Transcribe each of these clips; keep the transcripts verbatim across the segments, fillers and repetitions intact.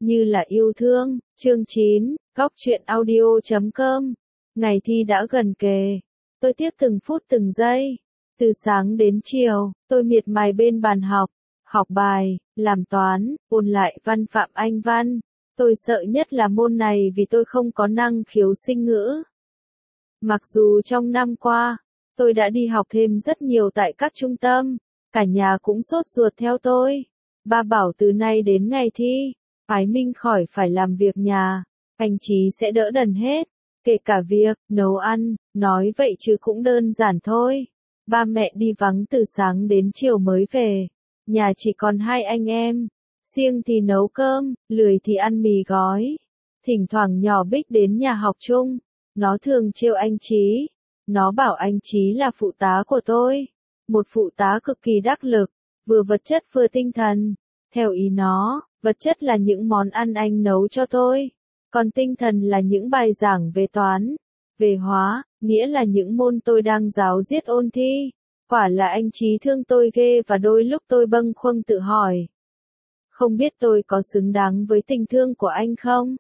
Như là yêu thương, chương chín, góc truyện audio chấm com. Ngày thi đã gần kề. Tôi tiếc từng phút từng giây. Từ sáng đến chiều, tôi miệt mài bên bàn học, học bài, làm toán, ôn lại văn phạm Anh văn. Tôi sợ nhất là môn này vì tôi không có năng khiếu sinh ngữ. Mặc dù trong năm qua, tôi đã đi học thêm rất nhiều tại các trung tâm, cả nhà cũng sốt ruột theo tôi. Ba bảo từ nay đến ngày thi, Ái Minh khỏi phải làm việc nhà, anh Chí sẽ đỡ đần hết, kể cả việc nấu ăn, nói vậy chứ cũng đơn giản thôi. Ba mẹ đi vắng từ sáng đến chiều mới về, nhà chỉ còn hai anh em, siêng thì nấu cơm, lười thì ăn mì gói. Thỉnh thoảng nhỏ Bích đến nhà học chung, nó thường trêu anh Chí, nó bảo anh Chí là phụ tá của tôi, một phụ tá cực kỳ đắc lực, vừa vật chất vừa tinh thần. Theo ý nó, vật chất là những món ăn anh nấu cho tôi, còn tinh thần là những bài giảng về toán, về hóa, nghĩa là những môn tôi đang giáo diết ôn thi. Quả là anh Chí thương tôi ghê và đôi lúc tôi bâng khuâng tự hỏi. Không biết tôi có xứng đáng với tình thương của anh không?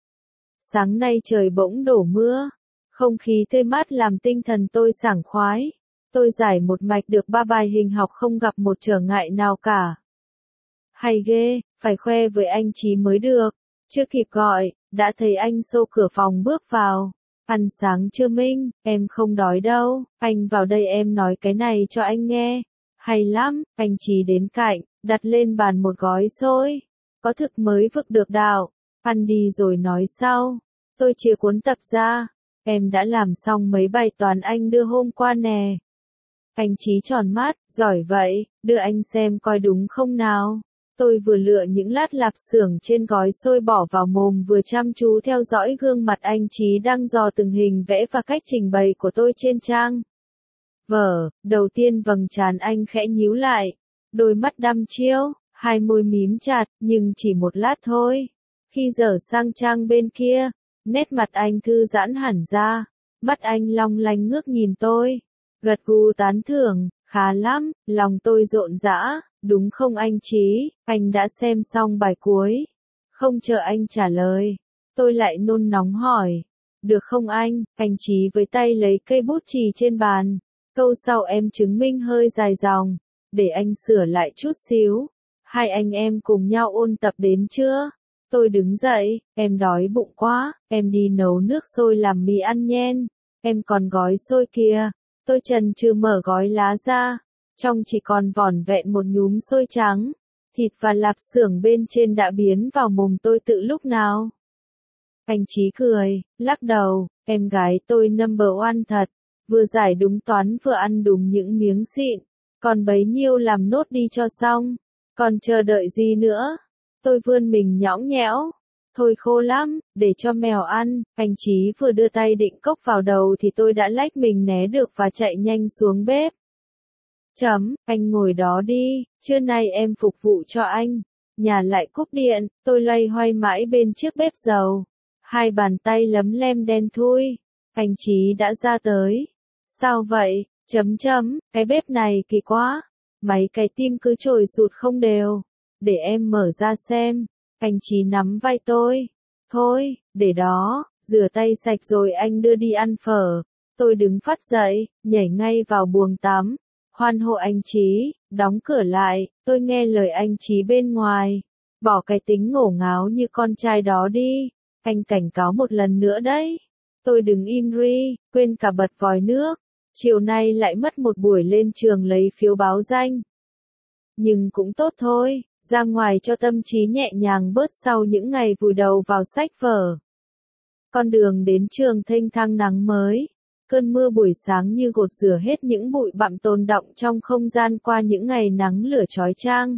Sáng nay trời bỗng đổ mưa, không khí tươi mát làm tinh thần tôi sảng khoái. Tôi giải một mạch được ba bài hình học không gặp một trở ngại nào cả. Hay ghê, phải khoe với anh Chí mới được. Chưa kịp gọi, đã thấy anh xô cửa phòng bước vào. Ăn sáng chưa Minh, em không đói đâu, anh vào đây em nói cái này cho anh nghe. Hay lắm, anh Chí đến cạnh, đặt lên bàn một gói xôi. Có thực mới vực được đạo, ăn đi rồi nói sau. Tôi chia cuốn tập ra, em đã làm xong mấy bài toán anh đưa hôm qua nè. Anh Chí tròn mắt, giỏi vậy, đưa anh xem coi đúng không nào. Tôi vừa lựa những lát lạp xưởng trên gói xôi bỏ vào mồm vừa chăm chú theo dõi gương mặt anh Chí đang dò từng hình vẽ và cách trình bày của tôi trên trang vở. Đầu tiên vầng trán anh khẽ nhíu lại, đôi mắt đăm chiêu, hai môi mím chặt, nhưng chỉ một lát thôi. Khi dở sang trang bên kia, nét mặt anh thư giãn hẳn ra, mắt anh long lanh ngước nhìn tôi, gật gù tán thưởng, khá lắm, lòng tôi rộn rã. Đúng không anh Chí, anh đã xem xong bài cuối. Không chờ anh trả lời, tôi lại nôn nóng hỏi. Được không anh, anh Chí với tay lấy cây bút chì trên bàn. Câu sau em chứng minh hơi dài dòng, để anh sửa lại chút xíu. Hai anh em cùng nhau ôn tập đến chưa? Tôi đứng dậy, em đói bụng quá, em đi nấu nước sôi làm mì ăn nhen. Em còn gói xôi kìa. Tôi chần chừ mở gói lá ra. Trong chỉ còn vỏn vẹn một nhúm xôi trắng, thịt và lạp xưởng bên trên đã biến vào mồm tôi tự lúc nào. Anh Chí cười, lắc đầu, em gái tôi number one thật, vừa giải đúng toán vừa ăn đúng những miếng xịn, còn bấy nhiêu làm nốt đi cho xong, còn chờ đợi gì nữa. Tôi vươn mình nhõng nhẽo, thôi khô lắm, để cho mèo ăn. Anh Chí vừa đưa tay định cốc vào đầu thì tôi đã lách mình né được và chạy nhanh xuống bếp. Chấm, anh ngồi đó đi, trưa nay em phục vụ cho anh. Nhà lại cúp điện, tôi loay hoay mãi bên chiếc bếp dầu. Hai bàn tay lấm lem đen thui. Anh Chí đã ra tới. Sao vậy? Chấm chấm, cái bếp này kỳ quá. Mấy cái tim cứ trồi sụt không đều. Để em mở ra xem. Anh Chí nắm vai tôi. Thôi, để đó, rửa tay sạch rồi anh đưa đi ăn phở. Tôi đứng phắt dậy, nhảy ngay vào buồng tắm. Hoan hô anh Chí, đóng cửa lại, tôi nghe lời anh Chí bên ngoài. Bỏ cái tính ngổ ngáo như con trai đó đi, anh cảnh cáo một lần nữa đấy. Tôi đứng im ri, quên cả bật vòi nước. Chiều nay lại mất một buổi lên trường lấy phiếu báo danh. Nhưng cũng tốt thôi, ra ngoài cho tâm trí nhẹ nhàng bớt sau những ngày vùi đầu vào sách vở. Con đường đến trường thênh thang nắng mới. Cơn mưa buổi sáng như gột rửa hết những bụi bặm tồn đọng trong không gian qua những ngày nắng lửa chói chang.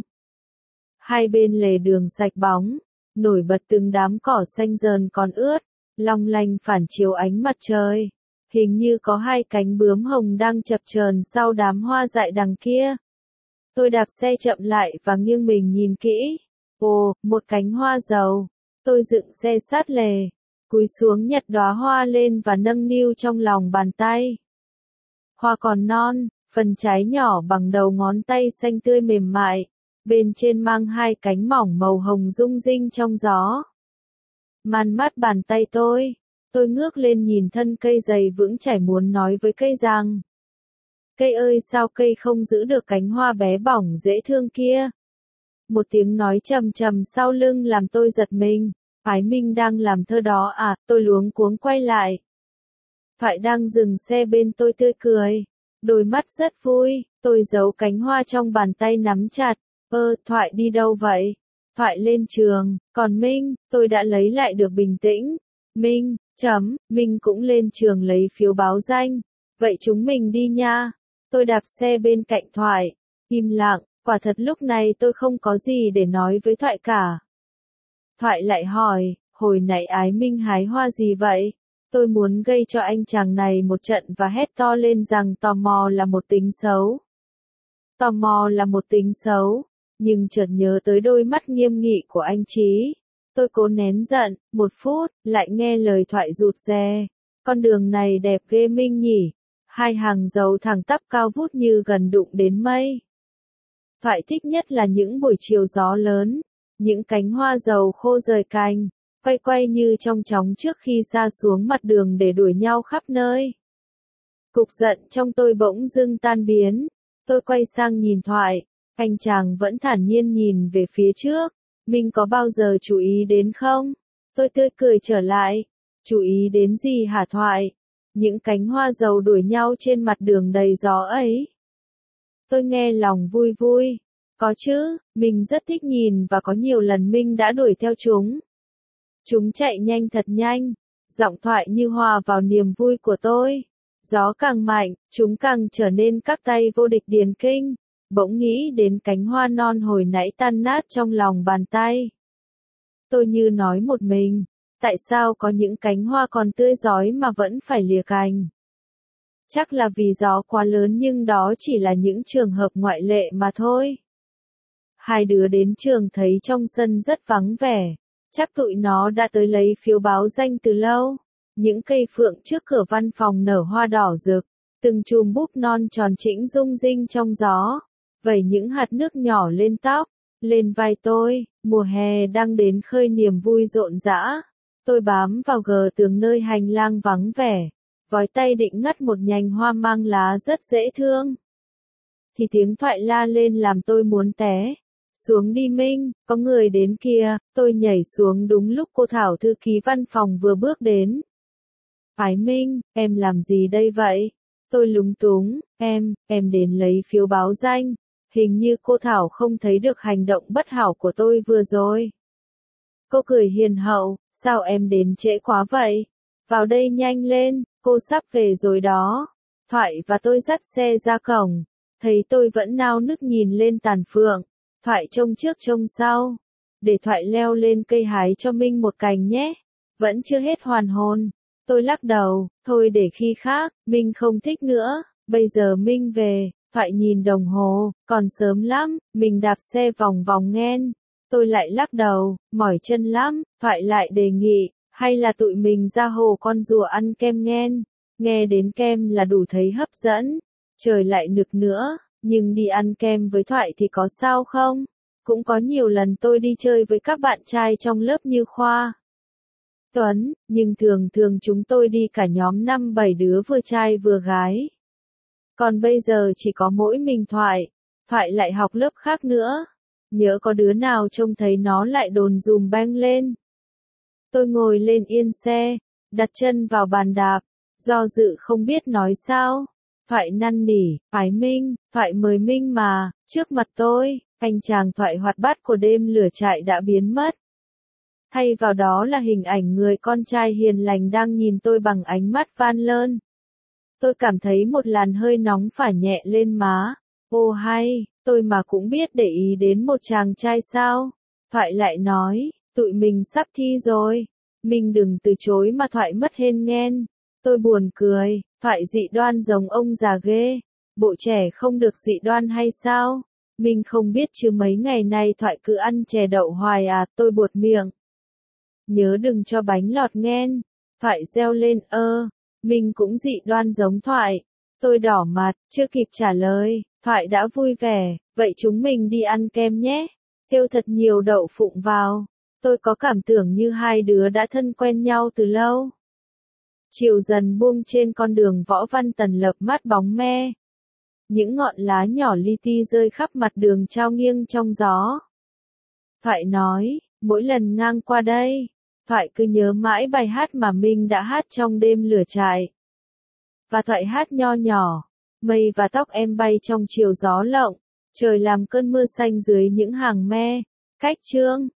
Hai bên lề đường sạch bóng, nổi bật từng đám cỏ xanh dờn còn ướt, long lanh phản chiếu ánh mặt trời. Hình như có hai cánh bướm hồng đang chập chờn sau đám hoa dại đằng kia. Tôi đạp xe chậm lại và nghiêng mình nhìn kỹ. Ồ, một cánh hoa dầu. Tôi dựng xe sát lề. Cúi xuống nhặt đóa hoa lên và nâng niu trong lòng bàn tay. Hoa còn non, phần trái nhỏ bằng đầu ngón tay xanh tươi mềm mại, bên trên mang hai cánh mỏng màu hồng rung rinh trong gió. Man mắt bàn tay tôi, tôi ngước lên nhìn thân cây dày vững chảy muốn nói với cây rằng: cây ơi sao cây không giữ được cánh hoa bé bỏng dễ thương kia. Một tiếng nói trầm trầm sau lưng làm tôi giật mình. Ái Minh đang làm thơ đó à, tôi luống cuống quay lại. Thoại đang dừng xe bên tôi tươi cười. Đôi mắt rất vui, tôi giấu cánh hoa trong bàn tay nắm chặt. Ơ, Thoại đi đâu vậy? Thoại lên trường, còn Minh, tôi đã lấy lại được bình tĩnh. Minh, chấm, Minh cũng lên trường lấy phiếu báo danh. Vậy chúng mình đi nha. Tôi đạp xe bên cạnh Thoại. Im lặng, quả thật lúc này tôi không có gì để nói với Thoại cả. Thoại lại hỏi, hồi nãy Ái Minh hái hoa gì vậy? Tôi muốn gây cho anh chàng này một trận và hét to lên rằng tò mò là một tính xấu. Tò mò là một tính xấu, nhưng chợt nhớ tới đôi mắt nghiêm nghị của anh Chí. Tôi cố nén giận, một phút, lại nghe lời Thoại rụt rè. Con đường này đẹp ghê Minh nhỉ? Hai hàng dầu thẳng tắp cao vút như gần đụng đến mây. Thoại thích nhất là những buổi chiều gió lớn, những cánh hoa dầu khô rời cành, quay quay như trong chóng trước khi sa xuống mặt đường để đuổi nhau khắp nơi. Cục giận trong tôi bỗng dưng tan biến, tôi quay sang nhìn Thoại, anh chàng vẫn thản nhiên nhìn về phía trước. Mình có bao giờ chú ý đến không? Tôi tươi cười trở lại. Chú ý đến gì hả Thoại? Những cánh hoa dầu đuổi nhau trên mặt đường đầy gió ấy. Tôi nghe lòng vui vui. Có chứ, mình rất thích nhìn và có nhiều lần mình đã đuổi theo chúng. Chúng chạy nhanh thật nhanh. Giọng Thoại như hòa vào niềm vui của tôi. Gió càng mạnh, chúng càng trở nên các tay vô địch điền kinh. Bỗng nghĩ đến cánh hoa non hồi nãy tan nát trong lòng bàn tay. Tôi như nói một mình, tại sao có những cánh hoa còn tươi rói mà vẫn phải lìa cành? Chắc là vì gió quá lớn nhưng đó chỉ là những trường hợp ngoại lệ mà thôi. Hai đứa đến trường thấy trong sân rất vắng vẻ, chắc tụi nó đã tới lấy phiếu báo danh từ lâu. Những cây phượng trước cửa văn phòng nở hoa đỏ rực, từng chùm búp non tròn trĩnh rung rinh trong gió. Vẩy những hạt nước nhỏ lên tóc, lên vai tôi, mùa hè đang đến khơi niềm vui rộn rã. Tôi bám vào gờ tường nơi hành lang vắng vẻ, vói tay định ngắt một nhành hoa mang lá rất dễ thương. Thì tiếng Thoại la lên làm tôi muốn té. Xuống đi Minh, có người đến kìa. Tôi nhảy xuống đúng lúc cô Thảo thư ký văn phòng vừa bước đến. Ái Minh, em làm gì đây vậy? Tôi lúng túng, em, em đến lấy phiếu báo danh. Hình như cô Thảo không thấy được hành động bất hảo của tôi vừa rồi. Cô cười hiền hậu, sao em đến trễ quá vậy? Vào đây nhanh lên, cô sắp về rồi đó. Thoại và tôi dắt xe ra cổng, thấy tôi vẫn nao nức nhìn lên tàn phượng. Thoại trông trước trông sau, để Thoại leo lên cây hái cho Minh một cành nhé. Vẫn chưa hết hoàn hồn. Tôi lắc đầu, thôi để khi khác, Minh không thích nữa, bây giờ Minh về. Thoại nhìn đồng hồ, còn sớm lắm, mình đạp xe vòng vòng ngen. Tôi lại lắc đầu, mỏi chân lắm. Thoại lại đề nghị, hay là tụi mình ra hồ con rùa ăn kem ngen. Nghe đến kem là đủ thấy hấp dẫn. Trời lại nực nữa, nhưng đi ăn kem với Thoại thì có sao không? Cũng có nhiều lần tôi đi chơi với các bạn trai trong lớp như Khoa, Tuấn, nhưng thường thường chúng tôi đi cả nhóm năm bảy đứa vừa trai vừa gái. Còn bây giờ chỉ có mỗi mình Thoại. Thoại lại học lớp khác nữa. Nhớ có đứa nào trông thấy nó lại đồn dùm beng lên. Tôi ngồi lên yên xe, đặt chân vào bàn đạp, do dự không biết nói sao. Thoại năn nỉ, Ái Minh, Thoại mời Minh mà, trước mặt tôi, anh chàng Thoại hoạt bát của đêm lửa trại đã biến mất. Thay vào đó là hình ảnh người con trai hiền lành đang nhìn tôi bằng ánh mắt van lơn. Tôi cảm thấy một làn hơi nóng phả nhẹ lên má. Ô hay, tôi mà cũng biết để ý đến một chàng trai sao? Thoại lại nói, tụi mình sắp thi rồi. Mình đừng từ chối mà Thoại mất hên ngen. Tôi buồn cười, Thoại dị đoan giống ông già ghê. Bộ trẻ không được dị đoan hay sao? Mình không biết chứ mấy ngày nay Thoại cứ ăn chè đậu hoài à, tôi buột miệng. Nhớ đừng cho bánh lọt ngen. Thoại reo lên ơ. Mình cũng dị đoan giống Thoại. Tôi đỏ mặt, chưa kịp trả lời, Thoại đã vui vẻ, vậy chúng mình đi ăn kem nhé. Thêu thật nhiều đậu phụng vào. Tôi có cảm tưởng như hai đứa đã thân quen nhau từ lâu. Chiều dần buông trên con đường Võ Văn Tần Lập mát bóng me. Những ngọn lá nhỏ li ti rơi khắp mặt đường trao nghiêng trong gió. Thoại nói, mỗi lần ngang qua đây, Thoại cứ nhớ mãi bài hát mà Minh đã hát trong đêm lửa trại. Và Thoại hát nho nhỏ, mây và tóc em bay trong chiều gió lộng, trời làm cơn mưa xanh dưới những hàng me. Cách chương